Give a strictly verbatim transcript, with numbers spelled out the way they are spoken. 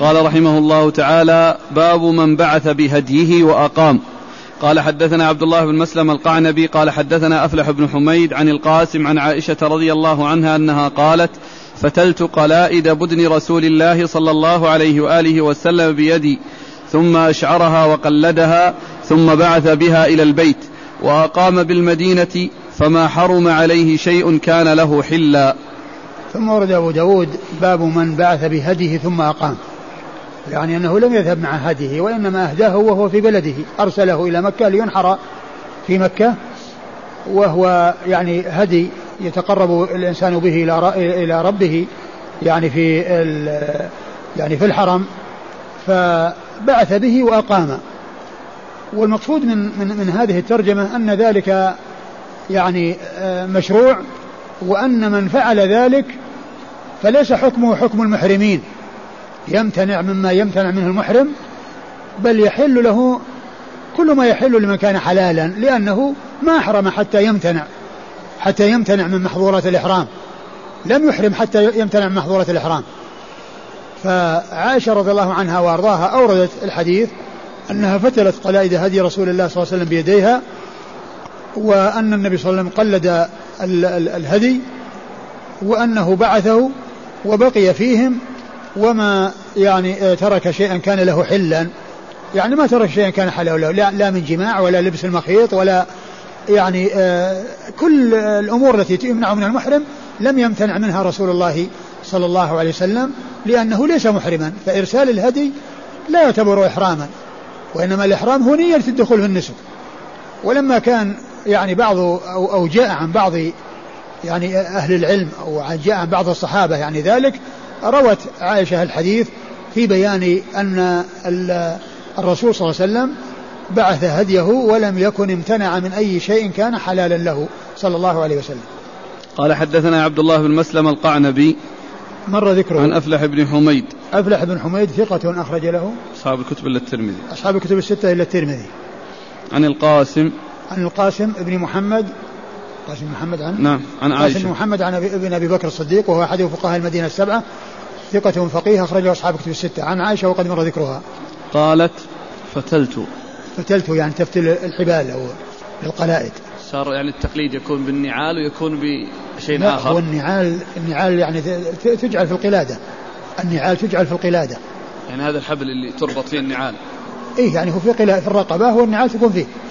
قال رحمه الله تعالى: باب من بعث بهديه وأقام. قال حدثنا عبد الله بن مسلم القعنبي قال حدثنا أفلح بن حميد عن القاسم عن عائشة رضي الله عنها أنها قالت: فتلت قلائد بدن رسول الله صلى الله عليه وآله وسلم بيدي، ثم أشعرها وقلدها، ثم بعث بها إلى البيت، وأقام بالمدينة، فما حرم عليه شيء كان له حلا. ثم ورد أبو داود باب من بعث بهديه ثم أقام، يعني أنه لم يذهب مع هديه وإنما أهداه وهو في بلده، أرسله إلى مكة لينحر في مكة، وهو يعني هدي يتقرب الإنسان به إلى ربه يعني في يعني في الحرم، فبعث به وأقام. والمقصود من, من, من هذه الترجمة أن ذلك يعني مشروع، وأن من فعل ذلك فليس حكمه حكم المحرمين، يمتنع مما يمتنع منه المحرم، بل يحل له كل ما يحل لمن كان حلالا، لأنه ما أحرم حتى يمتنع حتى يمتنع من محظورات الإحرام، لم يحرم حتى يمتنع من محظورات الإحرام. فعائشة رضي الله عنها وأرضاها أوردت الحديث أنها فتلت قلائد هدي رسول الله صلى الله عليه وسلم بيديها، وأن النبي صلى الله عليه وسلم قلد الهدي، وأنه بعثه وبقي فيهم، وما يعني ترك شيئا كان له حلا، يعني ما ترك شيئا كان حلالا، لا, لا من جماع ولا لبس المخيط ولا يعني آه كل الأمور التي تمنع من المحرم لم يمتنع منها رسول الله صلى الله عليه وسلم، لأنه ليس محرما، فإرسال الهدي لا يعتبر إحراما، وإنما الإحرام هو نية الدخول في النسك. ولما كان يعني بعض أو, أو جاء عن بعض يعني أهل العلم أو جاء عن بعض الصحابة يعني ذلك، روت عائشة الحديث في بيان أن الرسول صلى الله عليه وسلم بعث هديه ولم يكن امتنع من أي شيء كان حلالا له صلى الله عليه وسلم. قال حدثنا عبد الله بن مسلم القعنبي مر ذكره عن أفلح بن حميد. أفلح بن حميد ثقة أخرج له أصحاب الكتب إلا الترمذي. أصحاب الكتب الستة إلا الترمذي. عن القاسم عن القاسم ابن محمد قاسم محمد عن نعم عن عائشة قاسم محمد عن ابن أبي بكر الصديق، وهو أحد فقهاء المدينة السبعة، ثقة فقيه أخرجه أصحاب الكتب الستة. عن عائشة وقد مر ذكرها. قالت: فتلت فتلت يعني تفتل الحبال أو القلائد. صار يعني التقليد يكون بالنعال ويكون بشيء لا آخر. هو النعال النعال يعني تجعل في القلادة، النعال تجعل في القلادة، يعني هذا الحبل اللي تربط فيه النعال. إيه يعني هو في قلادة في الرقبة، هو النعال تكون فيه.